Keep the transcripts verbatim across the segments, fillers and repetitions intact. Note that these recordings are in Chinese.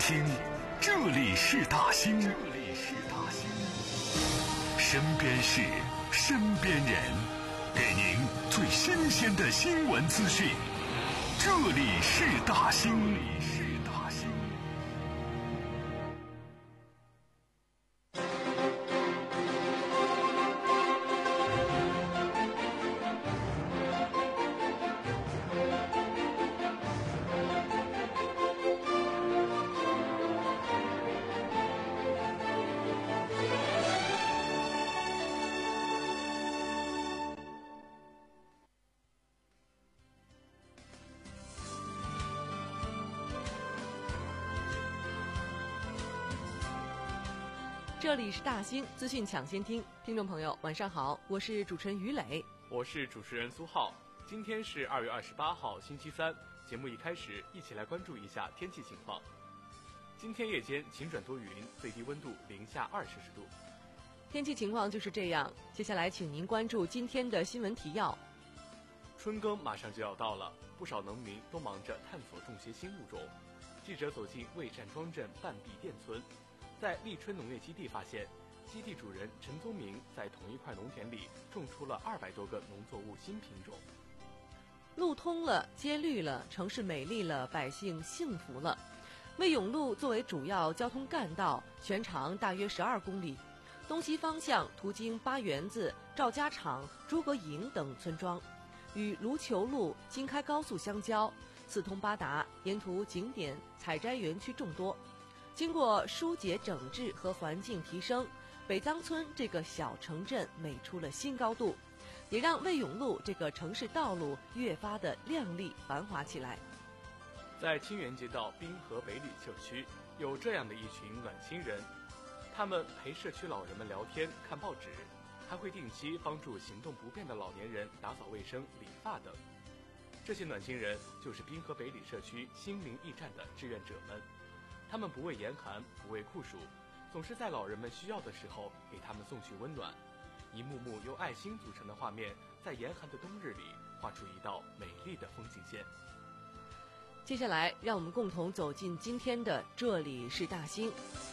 听，这里是大兴，这里是大兴，身边事，身边人，给您最新鲜的新闻资讯。这里是大兴，这里是大兴。 这里是大兴资讯抢先听，听众朋友晚上好，我是主持人于磊， 我是主持人苏浩。今天是二月二十八号星期三，节目一开始一起来关注一下天气情况。今天夜间晴转多云，最低温度零下二摄氏度。 天气情况就是这样，接下来请您关注今天的新闻提要。 春耕马上就要到了，不少农民都忙着探索种些新物种。记者走进魏站庄镇半壁店村，在立春农业基地发现，基地主人陈宗明在同一块农田里种出了二百多个农作物新品种。 路通了，街绿了，城市美丽了，百姓幸福了。魏永路作为主要交通干道，全长大约十二公里，东西方向途经八园子、赵家场、诸葛营等村庄，与卢球路、京开高速相交，四通八达，沿途景点、采摘园区众多。经过疏解整治和环境提升，北藏村这个小城镇美出了新高度，也让魏永路这个城市道路越发的亮丽繁华起来。 在清源街道滨河北里社区，有这样的一群暖心人，他们陪社区老人们聊天、看报纸，还会定期帮助行动不便的老年人打扫卫生、理发等。这些暖心人就是滨河北里社区心灵驿站的志愿者们。他们不畏严寒，不畏酷暑，总是在老人们需要的时候给他们送去温暖。一幕幕由爱心组成的画面，在严寒的冬日里画出一道美丽的风景线。 接下来，让我们共同走进今天的这里是大兴。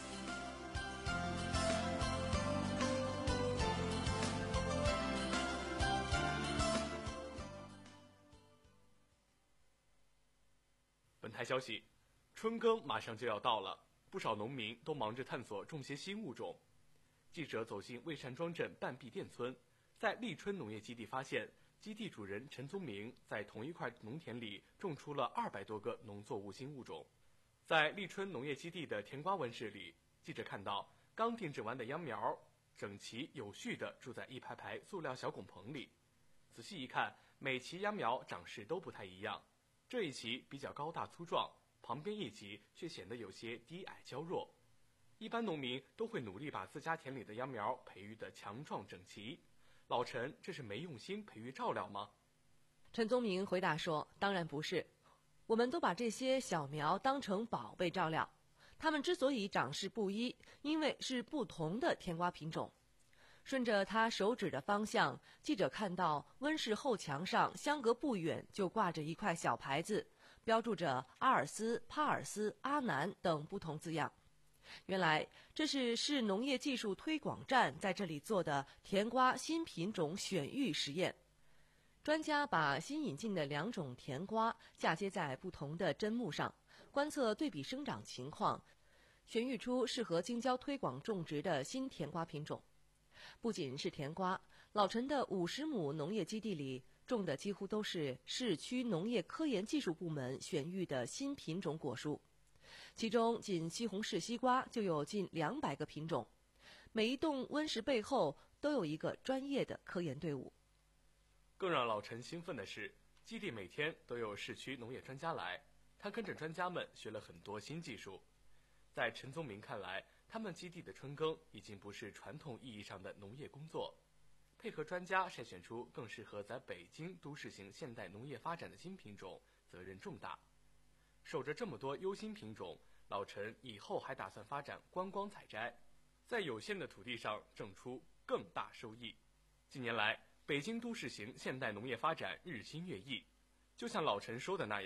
本台消息，春耕马上就要到了，不少农民都忙着探索种些新物种。记者走进魏山庄镇半壁店村，在立春农业基地发现，基地主人陈宗明在同一块农田里种出了二百多个农作物新物种。在立春农业基地的甜瓜温室里，记者看到刚定制完的秧苗整齐有序地住在一排排塑料小拱棚里。仔细一看，每期秧苗长势都不太一样，这一期比较高大粗壮，旁边一级却显得有些低矮娇弱。一般农民都会努力把自家田里的秧苗培育得强壮整齐。老陈，这是没用心培育照料吗？ 陈宗明回答说，当然不是，我们都把这些小苗当成宝贝照料。它们之所以长势不一，因为是不同的甜瓜品种。顺着他手指的方向，记者看到温室后墙上相隔不远就挂着一块小牌子，标注着阿尔斯、帕尔斯、阿南等不同字样。原来这是市农业技术推广站在这里做的甜瓜新品种选育实验。专家把新引进的两种甜瓜嫁接在不同的砧木上，观测对比生长情况，选育出适合京郊推广种植的新甜瓜品种。不仅是甜瓜，老陈的五十亩农业基地里种的几乎都是市区农业科研技术部门选育的新品种果蔬。其中仅西红柿西瓜就有近两百个品种，每一栋温室背后都有一个专业的科研队伍。 更让老陈兴奋的是，基地每天都有市区农业专家来，他跟着专家们学了很多新技术。在陈宗明看来，他们基地的春耕已经不是传统意义上的农业工作，配合专家筛选出更适合在北京都市型现代农业发展的新品种，责任重大。守着这么多优新品种，老陈以后还打算发展观光采摘，在有限的土地上挣出更大收益。近年来，北京都市型现代农业发展日新月异，就像老陈说的那样，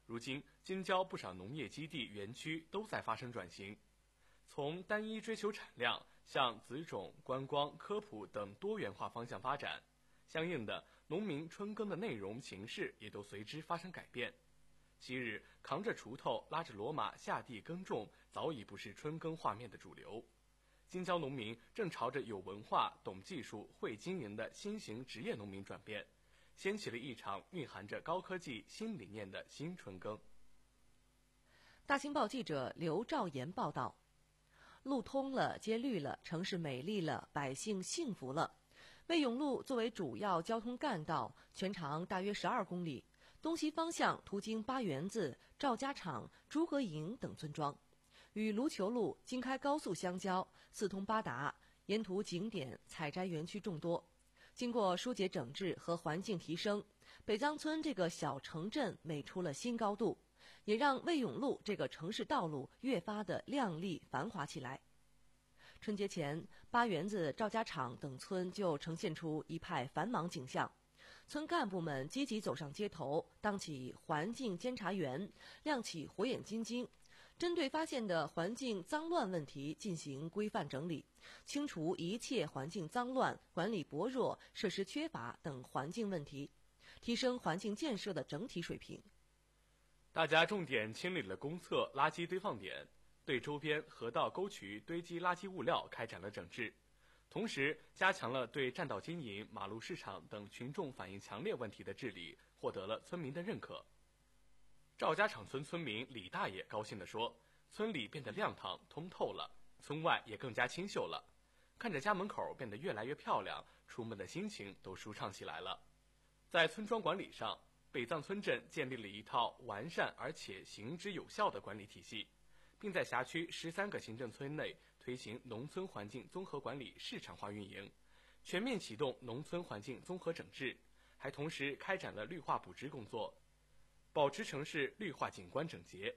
如今京郊不少农业基地园区都在发生转型，从单一追求产量向子种、观光、科普等多元化方向发展，相应的农民春耕的内容形式也都随之发生改变。昔日扛着锄头拉着骡马下地耕种早已不是春耕画面的主流，京郊农民正朝着有文化、懂技术、会经营的新型职业农民转变，掀起了一场蕴含着高科技新理念的新春耕。 大清报记者刘兆岩报道，路通了，街绿了，城市美丽了，百姓幸福了。卫永路作为主要交通干道，全长大约十二公里，东西方向途经八园子、赵家场、诸葛营等村庄，与卢球路、京开高速相交，四通八达，沿途景点、采摘园区众多。经过疏解整治和环境提升，北藏村这个小城镇美出了新高度，也让卫永路这个城市道路越发的亮丽繁华起来。春节前，八园子、赵家场等村就呈现出一派繁忙景象，村干部们积极走上街头，当起环境监察员，亮起火眼金睛，针对发现的环境脏乱问题进行规范整理，清除一切环境脏乱、管理薄弱、设施缺乏等环境问题，提升环境建设的整体水平。 大家重点清理了公厕、垃圾堆放点，对周边河道沟渠堆积垃圾物料开展了整治，同时加强了对占道经营、马路市场等群众反映强烈问题的治理，获得了村民的认可。赵家场村村民李大爷高兴地说，村里变得亮堂通透了，村外也更加清秀了，看着家门口变得越来越漂亮，出门的心情都舒畅起来了。在村庄管理上，北藏村镇建立了一套完善而且行之有效的管理体系，并在辖区十三个行政村内推行农村环境综合管理市场化运营，全面启动农村环境综合整治，还同时开展了绿化补植工作，保持城市绿化景观整洁。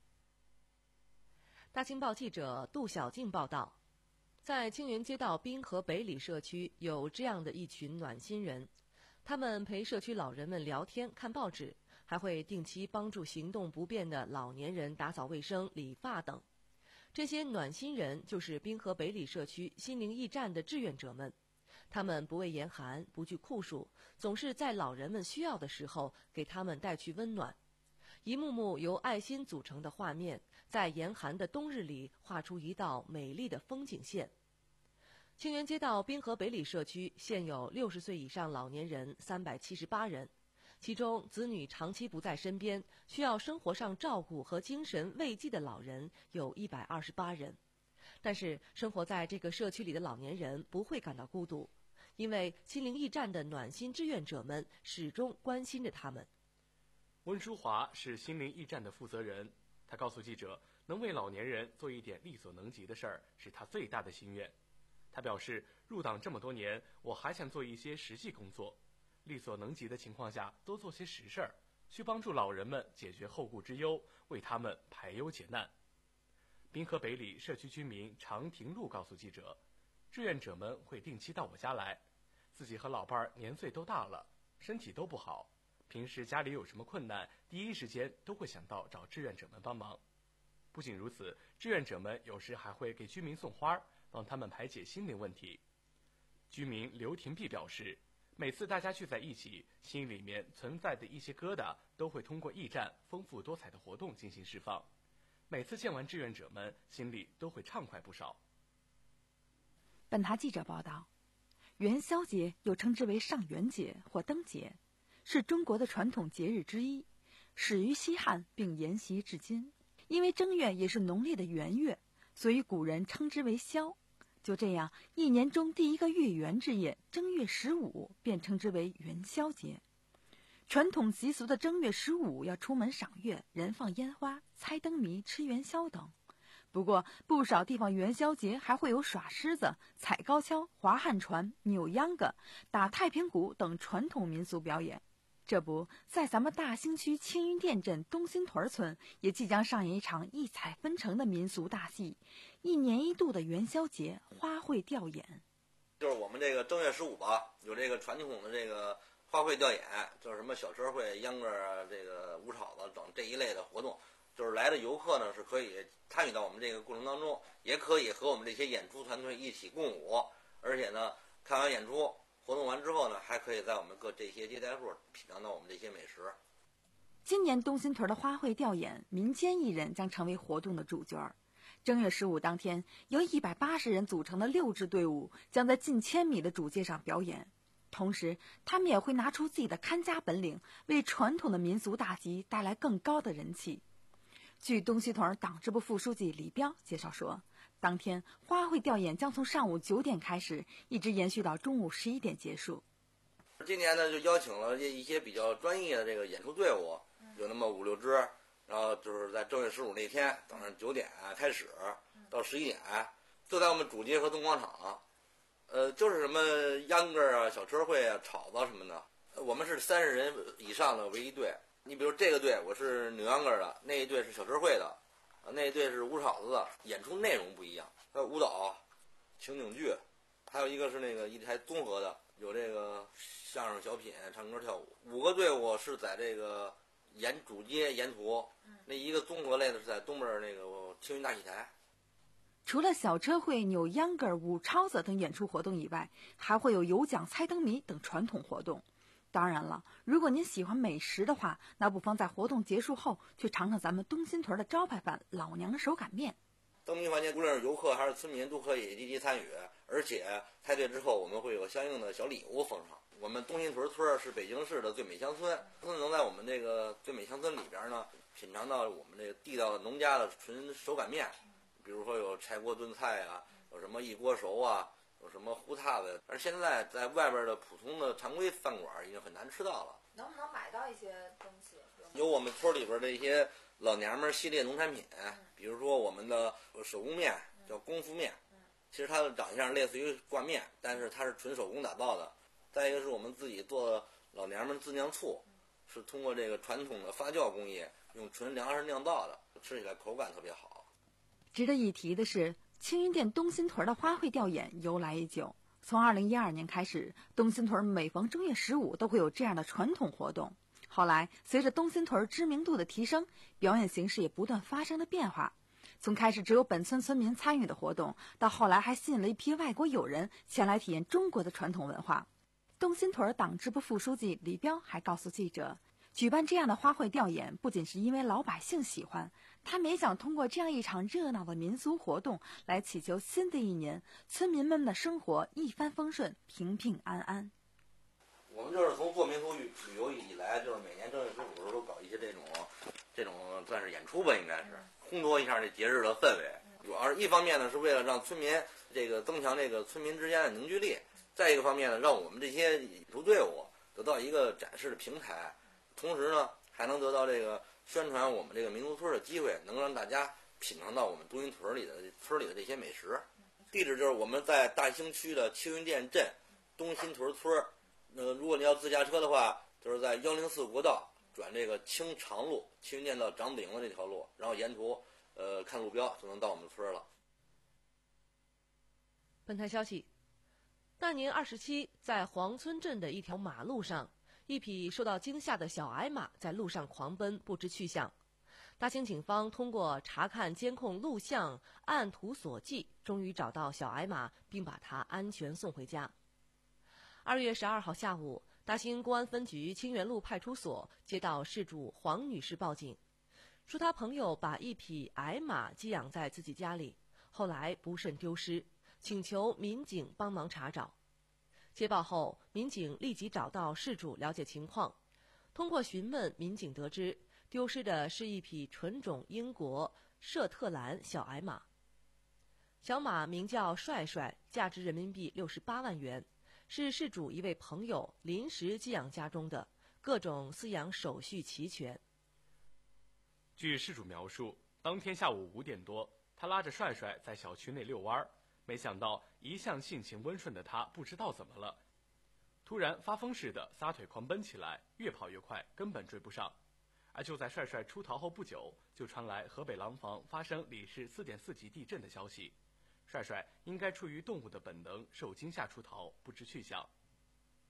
大清报记者杜小静报道，在清源街道滨河北里社区有这样的一群暖心人，他们陪社区老人们聊天、看报纸，还会定期帮助行动不便的老年人打扫卫生、理发等。这些暖心人就是滨河北里社区心灵驿站的志愿者们，他们不畏严寒，不惧酷暑，总是在老人们需要的时候给他们带去温暖。一幕幕由爱心组成的画面，在严寒的冬日里画出一道美丽的风景线。清源街道滨河北里社区现有六十岁以上老年人三百七十八人，其中子女长期不在身边，需要生活上照顾和精神慰藉的老人有一百二十八人。但是生活在这个社区里的老年人不会感到孤独，因为心灵驿站的暖心志愿者们始终关心着他们。 温淑华是心灵驿站的负责人，他告诉记者，能为老年人做一点力所能及的事儿是他最大的心愿。他表示，入党这么多年，我还想做一些实际工作，力所能及的情况下多做些实事儿，去帮助老人们解决后顾之忧，为他们排忧解难。滨河北里社区居民常廷禄告诉记者，志愿者们会定期到我家来，自己和老伴儿年岁都大了，身体都不好，平时家里有什么困难，第一时间都会想到找志愿者们帮忙。不仅如此，志愿者们有时还会给居民送花，帮他们排解心灵问题。居民刘廷碧表示，每次大家聚在一起，心里面存在的一些疙瘩都会通过驿站丰富多彩的活动进行释放。每次见完志愿者们，心里都会畅快不少。 本台记者报道，元宵节又称之为上元节或灯节，是中国的传统节日之一，始于西汉并沿袭至今。因为正月也是农历的元月，所以古人称之为宵。就这样，一年中第一个月圆之夜，正月十五便称之为元宵节。传统习俗的正月十五要出门赏月、燃放烟花、猜灯谜、吃元宵等。不过，不少地方元宵节还会有耍狮子、踩高跷、划旱船、扭秧歌、打太平鼓等传统民俗表演。这不，在咱们大兴区青云店镇东新屯村，也即将上演一场异彩纷呈的民俗大戏——一年一度的元宵节花卉吊演。 就是我们这个正月十五吧，有这个传统的这个花卉调研，就是什么小车会、秧歌啊、这个舞草子等这一类的活动，就是来的游客呢是可以参与到我们这个过程当中，也可以和我们这些演出团队一起共舞，而且呢，看完演出活动完之后呢，还可以在我们各这些接待户品尝到我们这些美食。 今年东新屯的花卉调研，民间艺人将成为活动的主角。正月十五当天，由一百八十人组成的六支队伍将在近千米的主街上表演，同时他们也会拿出自己的看家本领，为传统的民俗大集带来更高的人气。据东西屯党支部副书记李彪介绍说，当天花卉调研将从上午九点开始，一直延续到中午十一点结束。 今年呢，就邀请了一些比较专业的这个演出队伍，有那么五六支，然后就是在正月十五那天早上九点开始，到十一点，就在我们主街和东广场，呃，就是什么秧歌啊、小车会啊、炒子什么的，我们是三十人以上的为一队。你比如这个队我是扭秧歌的，那一队是小车会的，啊，那一队是舞炒子的，演出内容不一样，还有舞蹈、情景剧，还有一个是那个一台综合的，有这个相声、小品、唱歌、跳舞。五个队伍是在这个沿主街沿途，那一个综合类的是在东边那个青云大戏台。 除了小车会、扭秧歌、舞超子等演出活动以外，还会有有奖猜灯谜等传统活动。当然了，如果您喜欢美食的话，那不妨在活动结束后去尝尝咱们东新屯的招牌饭老娘的手擀面。 灯谜环节，无论是游客还是村民都可以积极参与，而且猜对之后我们会有相应的小礼物奉上。我们东新屯村是北京市的最美乡村，能在我们这个最美乡村里边呢，品尝到我们这个地道的农家的纯手擀面，比如说有柴锅炖菜啊，有什么一锅熟啊，有什么糊塌子。而现在在外边的普通的常规饭馆已经很难吃到了。 能不能买到一些东西？ 有我们村里边的一些老娘们系列农产品，比如说我们的手工面叫功夫面，其实它的长相类似于挂面，但是它是纯手工打造的。再一个是我们自己做的老娘们自酿醋，是通过这个传统的发酵工艺，用纯粮食酿造的，吃起来口感特别好。 值得一提的是，青云店东新屯的花卉调研由来已久。从二零一二年开始，东新屯每逢正月十五都会有这样的传统活动。后来，随着东新屯知名度的提升，表演形式也不断发生了变化。从开始只有本村村民参与的活动，到后来还吸引了一批外国友人前来体验中国的传统文化。东新屯党支部副书记李彪还告诉记者，举办这样的花卉调研不仅是因为老百姓喜欢，他们也想通过这样一场热闹的民俗活动来祈求新的一年村民们的生活一帆风顺、平平安安。 我们就是从做民俗旅游以来，就是每年正月十五的时候都搞一些这种这种算是演出吧，应该是烘托一下这节日的氛围。主要是一方面呢，是为了让村民这个增强这个村民之间的凝聚力；再一个方面呢，让我们这些演出队伍得到一个展示的平台，同时呢，还能得到这个宣传我们这个民族村的机会，能让大家品尝到我们东新屯里的村里的这些美食。地址就是我们在大兴区的青云店镇东新屯村。呃，如果你要自驾车的话，就是在幺零四国道转这个青长路，青云店到长子营的这条路，然后沿途呃看路标就能到我们村了。 本台消息，大年二十七，在黄村镇的一条马路上，一匹受到惊吓的小矮马在路上狂奔，不知去向。大兴警方通过查看监控录像，按图索骥，终于找到小矮马，并把它安全送回家。二月十二号下午，大兴公安分局清源路派出所接到事主黄女士报警，说她朋友把一匹矮马寄养在自己家里，后来不慎丢失，请求民警帮忙查找。接报后，民警立即找到事主了解情况。通过询问，民警得知丢失的是一匹纯种英国舍特兰小矮马。小马名叫帅帅，价值人民币六十八万元。是事主一位朋友临时寄养家中的，各种饲养手续齐全。 据事主描述，当天下午五点多，他拉着帅帅在小区内遛弯，没想到一向性情温顺的他不知道怎么了，突然发疯似的撒腿狂奔起来，越跑越快，根本追不上。而就在帅帅出逃后不久，就传来河北廊坊发生里氏四点四级地震的消息。帅帅应该出于动物的本能受惊吓出逃，不知去向。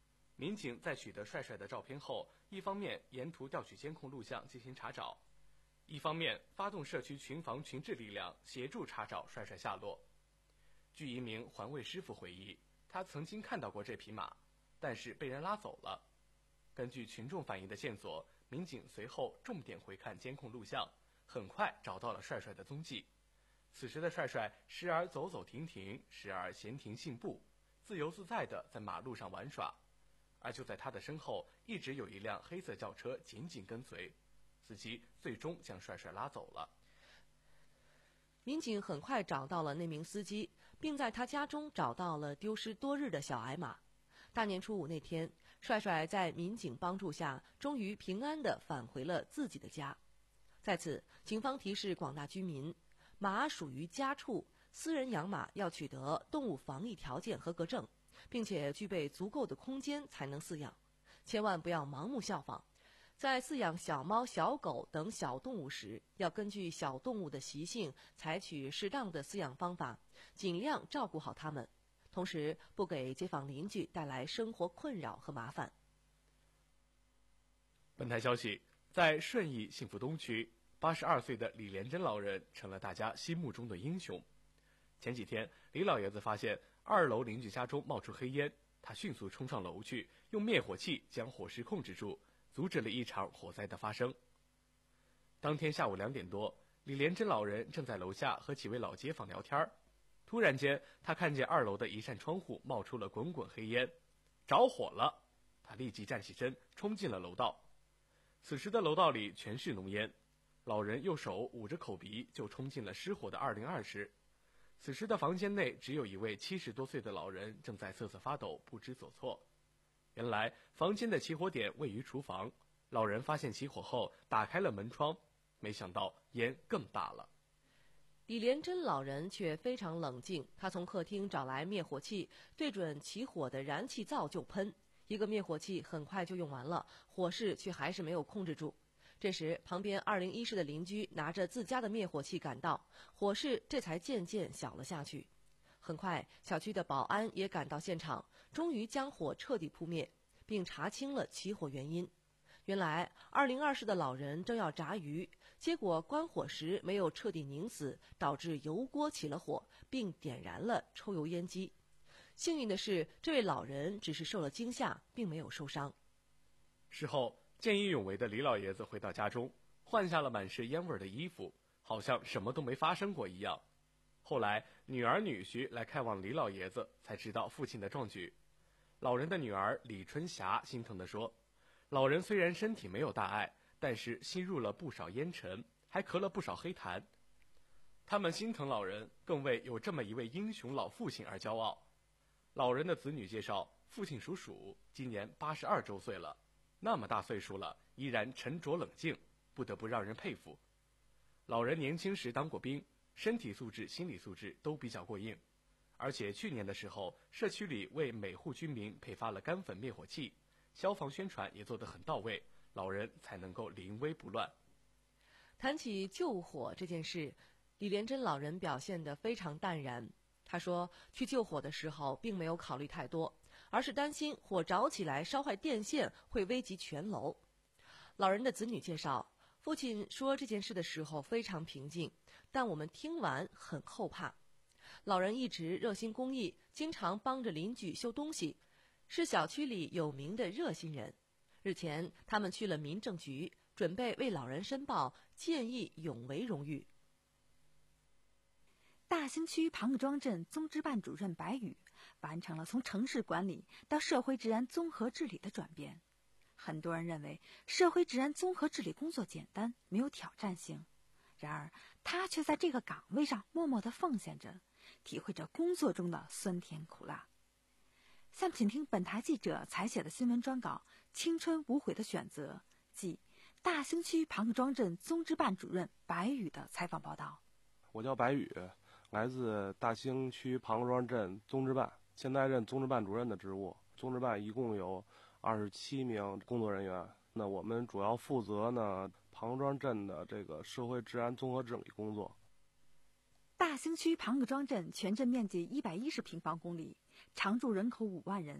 民警在取得帅帅的照片后，一方面沿途调取监控录像进行查找，一方面发动社区群防群治力量协助查找帅帅下落。据一名环卫师傅回忆，他曾经看到过这匹马，但是被人拉走了。根据群众反映的线索，民警随后重点回看监控录像，很快找到了帅帅的踪迹。此时的帅帅时而走走停停，时而闲庭信步，自由自在地在马路上玩耍。而就在他的身后，一直有一辆黑色轿车紧紧跟随，司机最终将帅帅拉走了。 民警很快找到了那名司机，并在他家中找到了丢失多日的小矮马。大年初五那天，帅帅在民警帮助下，终于平安地返回了自己的家。在此，警方提示广大居民，马属于家畜，私人养马要取得动物防疫条件合格证，并且具备足够的空间才能饲养，千万不要盲目效仿。在饲养小猫、小狗等小动物时，要根据小动物的习性，采取适当的饲养方法，尽量照顾好它们，同时不给街坊邻居带来生活困扰和麻烦。 本台消息，在顺义幸福东区，八十二岁的李连珍老人成了大家心目中的英雄。前几天，李老爷子发现二楼邻居家中冒出黑烟，他迅速冲上楼去，用灭火器将火势控制住，阻止了一场火灾的发生。当天下午两点多，李连珍老人正在楼下和几位老街坊聊天，突然间，他看见二楼的一扇窗户冒出了滚滚黑烟，着火了！他立即站起身，冲进了楼道。此时的楼道里全是浓烟，老人右手捂着口鼻，就冲进了失火的二零二室。此时的房间内只有一位七十多岁的老人正在瑟瑟发抖，不知所措。原来房间的起火点位于厨房，老人发现起火后打开了门窗，没想到烟更大了。 李连珍老人却非常冷静，他从客厅找来灭火器，对准起火的燃气灶就喷。一个灭火器很快就用完了，火势却还是没有控制住。这时，旁边二零一室的邻居拿着自家的灭火器赶到，火势这才渐渐小了下去。很快，小区的保安也赶到现场，终于将火彻底扑灭，并查清了起火原因。原来，二零二室的老人正要炸鱼，结果关火时没有彻底拧死，导致油锅起了火，并点燃了抽油烟机。幸运的是，这位老人只是受了惊吓，并没有受伤。 事后，见义勇为的李老爷子回到家中，换下了满是烟味的衣服，好像什么都没发生过一样。后来，女儿女婿来看望李老爷子，才知道父亲的壮举。老人的女儿李春霞心疼地说，老人虽然身体没有大碍，但是吸入了不少烟尘，还咳了不少黑痰。他们心疼老人，更为有这么一位英雄老父亲而骄傲。老人的子女介绍，父亲属鼠，今年八十二周岁了，那么大岁数了，依然沉着冷静，不得不让人佩服。老人年轻时当过兵，身体素质、心理素质都比较过硬，而且去年的时候，社区里为每户居民配发了干粉灭火器，消防宣传也做得很到位，老人才能够临危不乱。 谈起救火这件事，李连珍老人表现得非常淡然。他说，去救火的时候并没有考虑太多，而是担心火着起来烧坏电线会危及全楼。老人的子女介绍，父亲说这件事的时候非常平静，但我们听完很后怕。老人一直热心公益，经常帮着邻居修东西，是小区里有名的热心人。日前，他们去了民政局，准备为老人申报见义勇为荣誉。 大兴区庞各庄镇综支办主任白宇完成了从城市管理到社会治安综合治理的转变。很多人认为社会治安综合治理工作简单，没有挑战性，然而他却在这个岗位上默默地奉献着，体会着工作中的酸甜苦辣。下面请听本台记者采写的新闻专稿《青春无悔的选择》，即大兴区庞各庄镇综支办主任白宇的采访报道。 我叫白宇，来自大兴区庞各庄镇综支办，现在任综支办主任的职务。综支办一共有二十七名工作人员，那我们主要负责呢庞各庄镇的这个社会治安综合治理工作。 大兴区庞各庄镇全镇面积一百一十平方公里，常住人口五万人，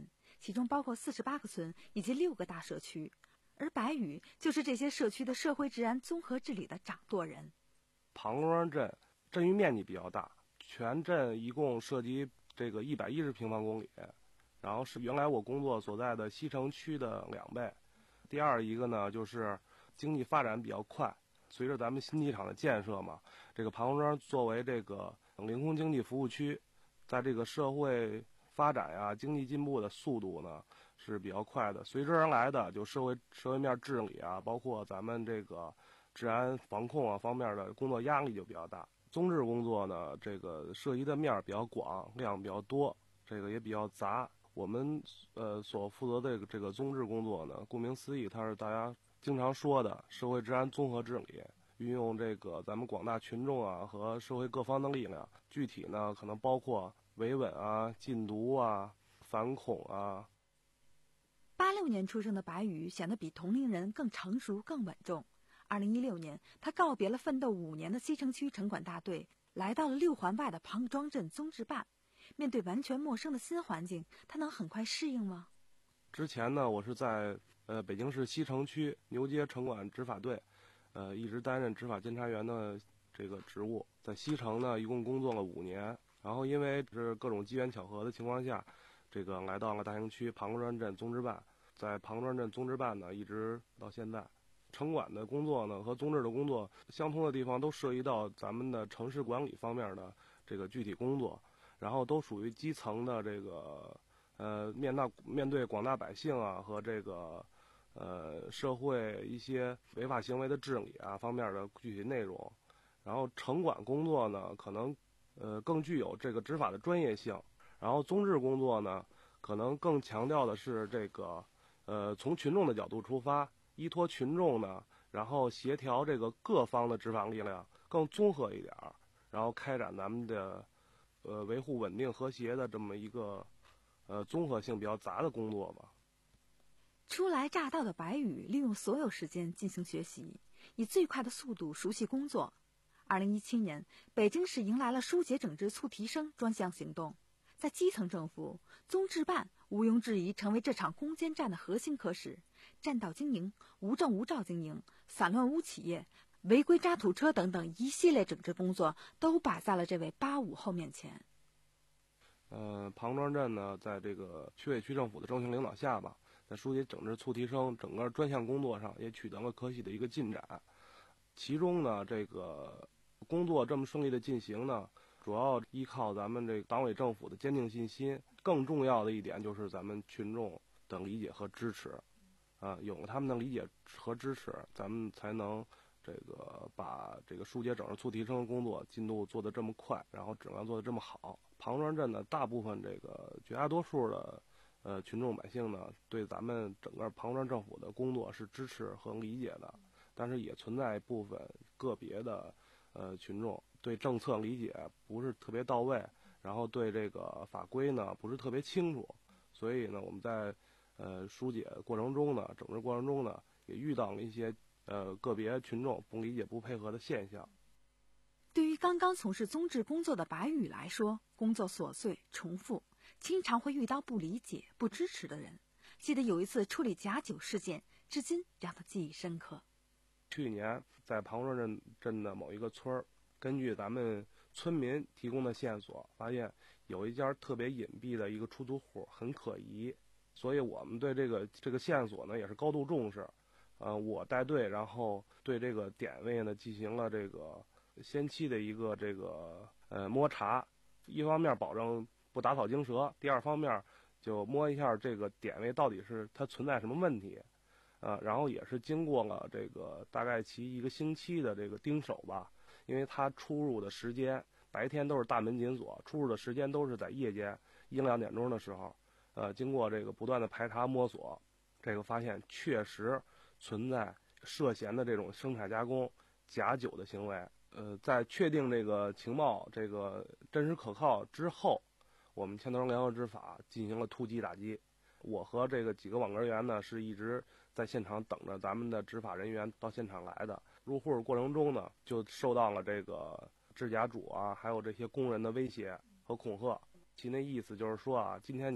其中包括四十八个村以及六个大社区，而白宇就是这些社区的社会治安综合治理的掌舵人。 庞庄镇镇域面积比较大，全镇一共涉及这个一百一十平方公里，然后是原来我工作所在的西城区的两倍。第二一个呢，就是经济发展比较快，随着咱们新机场的建设嘛，这个庞庄作为这个领空经济服务区，在这个社会发展呀、经济进步的速度呢是比较快的，随之而来的就社会社会面治理啊，包括咱们这个治安防控啊方面的工作压力就比较大。综治工作呢，这个涉及的面比较广，量比较多，这个也比较杂。我们呃所负责的这个综治工作呢，顾名思义，它是大家经常说的社会治安综合治理，运用这个咱们广大群众啊和社会各方的力量，具体呢可能包括维稳啊、禁毒啊、反恐啊。 八六年出生的白宇显得比同龄人更成熟、更稳重。二零一六年，他告别了奋斗五年的西城区城管大队，来到了六环外的庞庄镇综治办。面对完全陌生的新环境，他能很快适应吗？ 之前呢，我是在呃北京市西城区牛街城管执法队，呃一直担任执法监察员的这个职务。在西城呢，一共工作了五年，然后因为是各种机缘巧合的情况下，这个来到了大兴区庞庄镇综治办。在庞庄镇综治办呢，一直到现在。城管的工作呢和综治的工作相通的地方，都涉及到咱们的城市管理方面的这个具体工作。然后都属于基层的这个呃面大面对广大百姓啊和这个呃社会一些违法行为的治理啊方面的具体内容。然后城管工作呢可能呃更具有这个执法的专业性，然后综治工作呢可能更强调的是这个呃从群众的角度出发，依托群众呢，然后协调这个各方的执法力量，更综合一点，然后开展咱们的呃，维护稳定和谐的这么一个，呃，综合性比较杂的工作吧。 初来乍到的白宇利用所有时间进行学习，以最快的速度熟悉工作。二零一七年，北京市迎来了疏解整治促提升专项行动，在基层政府，综治办毋庸置疑成为这场攻坚战的核心科室。占道经营、无证无照经营、散乱无企业、违规渣土车等等一系列整治工作都摆在了这位八五后面前。 呃，庞庄镇呢，在这个区委区政府的重型领导下吧，在疏解整治促提升整个专项工作上也取得了可喜的一个进展。其中呢，这个工作这么顺利的进行呢，主要依靠咱们这个党委政府的坚定信心，更重要的一点就是咱们群众的理解和支持。啊，有了他们的理解和支持，咱们才能这个把这个疏解整治促提升工作进度做得这么快，然后质量做得这么好。庞庄镇的大部分这个绝大多数的呃群众百姓呢，对咱们整个庞庄政府的工作是支持和理解的，但是也存在一部分个别的呃群众对政策理解不是特别到位，然后对这个法规呢不是特别清楚，所以呢我们在呃，疏解过程中呢，整治过程中呢，也遇到了一些呃个别群众不理解、不配合的现象。 对于刚刚从事综治工作的白宇来说，工作琐碎重复，经常会遇到不理解、不支持的人。记得有一次处理假酒事件，至今让他记忆深刻。 去年在庞庄镇镇的某一个村儿，根据咱们村民提供的线索，发现有一家特别隐蔽的一个出租户，很可疑。所以我们对这个这个线索呢也是高度重视，呃，我带队，然后对这个点位呢进行了这个先期的一个这个呃摸查，一方面保证不打草惊蛇，第二方面就摸一下这个点位到底是它存在什么问题，呃，然后也是经过了这个大概其一个星期的这个盯守吧，因为它出入的时间白天都是大门紧锁，出入的时间都是在夜间一两点钟的时候。呃，经过这个不断的排查摸索，这个发现确实存在涉嫌的这种生产加工假酒的行为。呃，在确定这个情报这个真实可靠之后，我们牵头联合执法进行了突击打击。我和这个几个网格员呢，是一直在现场等着咱们的执法人员到现场来的。入户过程中呢，就受到了这个制假主啊，还有这些工人的威胁和恐吓。其那意思就是说啊，今天你要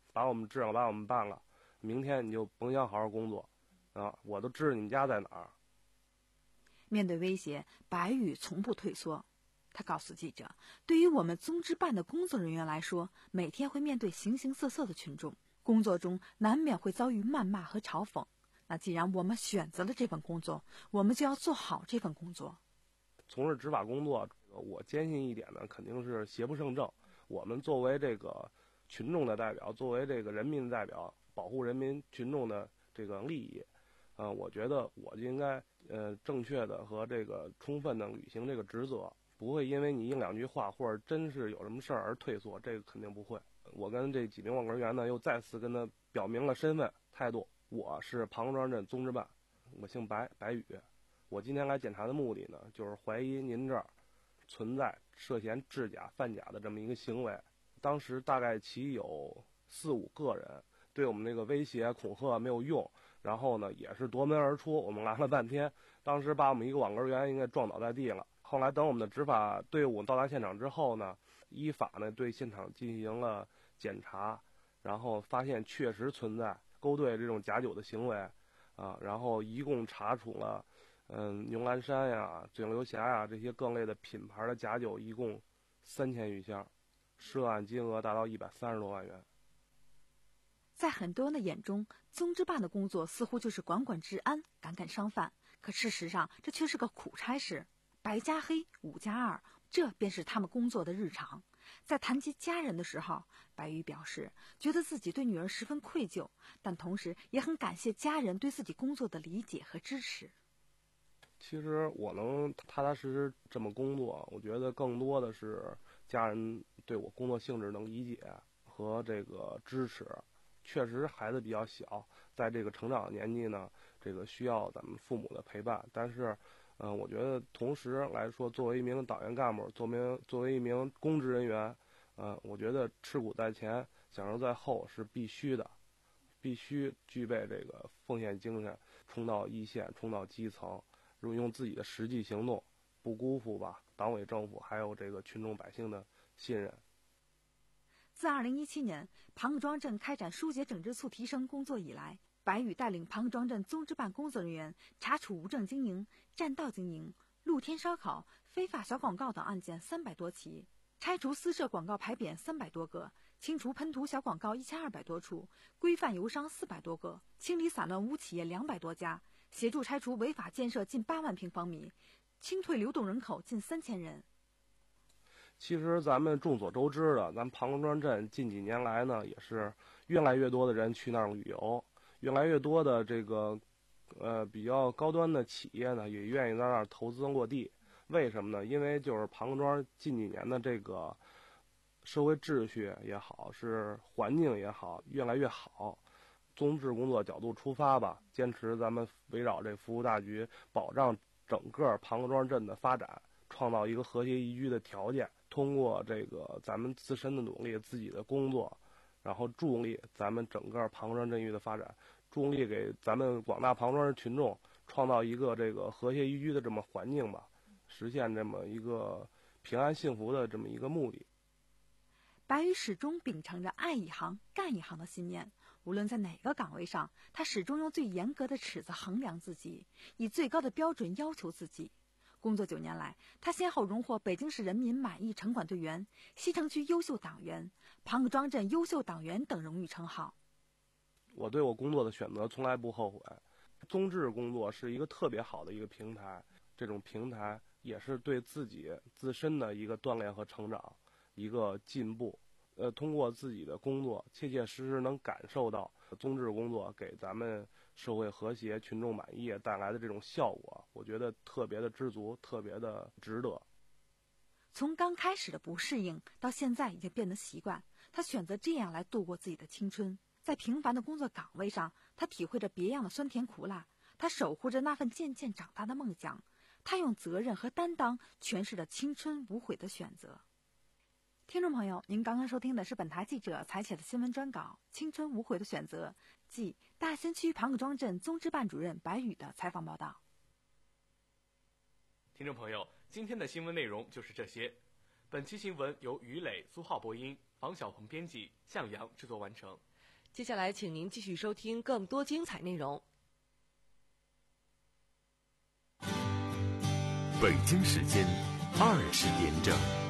把我们治了，把我们办了，明天你就甭想好好工作啊！我都知道你们家在哪儿。 面对威胁，白宇从不退缩。他告诉记者，对于我们综治办的工作人员来说，每天会面对形形色色的群众，工作中难免会遭遇谩骂和嘲讽。那既然我们选择了这份工作，我们就要做好这份工作。 从事执法工作，我坚信一点呢，肯定是邪不胜正。我们作为这个群众的代表，作为这个人民的代表，保护人民群众的这个利益，呃，我觉得我就应该呃正确的和这个充分的履行这个职责，不会因为你应两句话或者真是有什么事儿而退缩，这个肯定不会。我跟这几名网格员呢，又再次跟他表明了身份态度，我是庞庄镇综治办，我姓白，白宇。我今天来检查的目的呢，就是怀疑您这儿存在涉嫌制假贩假的这么一个行为。当时大概其有四五个人对我们那个威胁恐吓没有用，然后呢也是夺门而出，我们拦了半天，当时把我们一个网格员应该撞倒在地了。后来等我们的执法队伍到达现场之后呢，依法呢对现场进行了检查，然后发现确实存在勾兑这种假酒的行为啊，然后一共查处了嗯，牛栏山呀、井流峡呀这些各类的品牌的假酒，一共三千余箱，涉案金额达到一百三十多万元。 在很多人的眼中，综治办的工作似乎就是管管治安、赶赶商贩，可事实上这却是个苦差事。白加黑，五加二，这便是他们工作的日常。在谈及家人的时候，白宇表示觉得自己对女儿十分愧疚，但同时也很感谢家人对自己工作的理解和支持。 其实我能踏踏实实这么工作，我觉得更多的是家人对我工作性质能理解和这个支持。确实孩子比较小，在这个成长年纪呢，这个需要咱们父母的陪伴。但是，嗯、呃，我觉得同时来说，作为一名党员干部，作为作为一名公职人员，呃，我觉得吃苦在前，享受在后是必须的，必须具备这个奉献精神，冲到一线，冲到基层。用自己的实际行动，不辜负吧党委政府还有这个群众百姓的信任。 自二零一七年庞庄镇开展疏解整治促提升工作以来，白宇带领庞庄镇综治办工作人员查处无证经营、占道经营、露天烧烤、非法小广告等案件三百多起，拆除私设广告牌匾三百多个，清除喷涂小广告一千二百多处，规范油商四百多个，清理散乱污企业两百多家，协助拆除违法建设近八万平方米，清退流动人口近三千人。 其实咱们众所周知的，咱庞庄镇近几年来呢，也是越来越多的人去那儿旅游，越来越多的这个呃比较高端的企业呢，也愿意在那儿投资落地。为什么呢？因为就是庞庄近几年的这个社会秩序也好，是环境也好，越来越好。综治工作角度出发吧，坚持咱们围绕这服务大局，保障整个庞庄镇的发展，创造一个和谐宜居的条件。通过这个咱们自身的努力，自己的工作，然后助力咱们整个庞庄镇域的发展，助力给咱们广大庞庄人群众创造一个这个和谐宜居的这么环境吧，实现这么一个平安幸福的这么一个目的。 白宇始终秉承着爱一行干一行的信念，无论在哪个岗位上，他始终用最严格的尺子衡量自己，以最高的标准要求自己。工作九年来，他先后荣获北京市人民满意城管队员、西城区优秀党员、庞庄镇优秀党员等荣誉称号。 我对我工作的选择从来不后悔。综治工作是一个特别好的一个平台，这种平台也是对自己自身的一个锻炼和成长，一个进步。呃，通过自己的工作，切切实实能感受到综治工作给咱们社会和谐、群众满意带来的这种效果，我觉得特别的知足，特别的值得。 从刚开始的不适应，到现在已经变得习惯，他选择这样来度过自己的青春。在平凡的工作岗位上，他体会着别样的酸甜苦辣，他守护着那份渐渐长大的梦想，他用责任和担当诠释着青春无悔的选择。听众朋友，您刚刚收听的是本台记者采写的新闻专稿《青春无悔的选择》，即大兴区庞庄镇综治办主任白宇的采访报道。 听众朋友，今天的新闻内容就是这些。本期新闻由于磊、苏浩播音，房小鹏编辑，向阳制作完成。 接下来，请您继续收听更多精彩内容。 北京时间二十点整。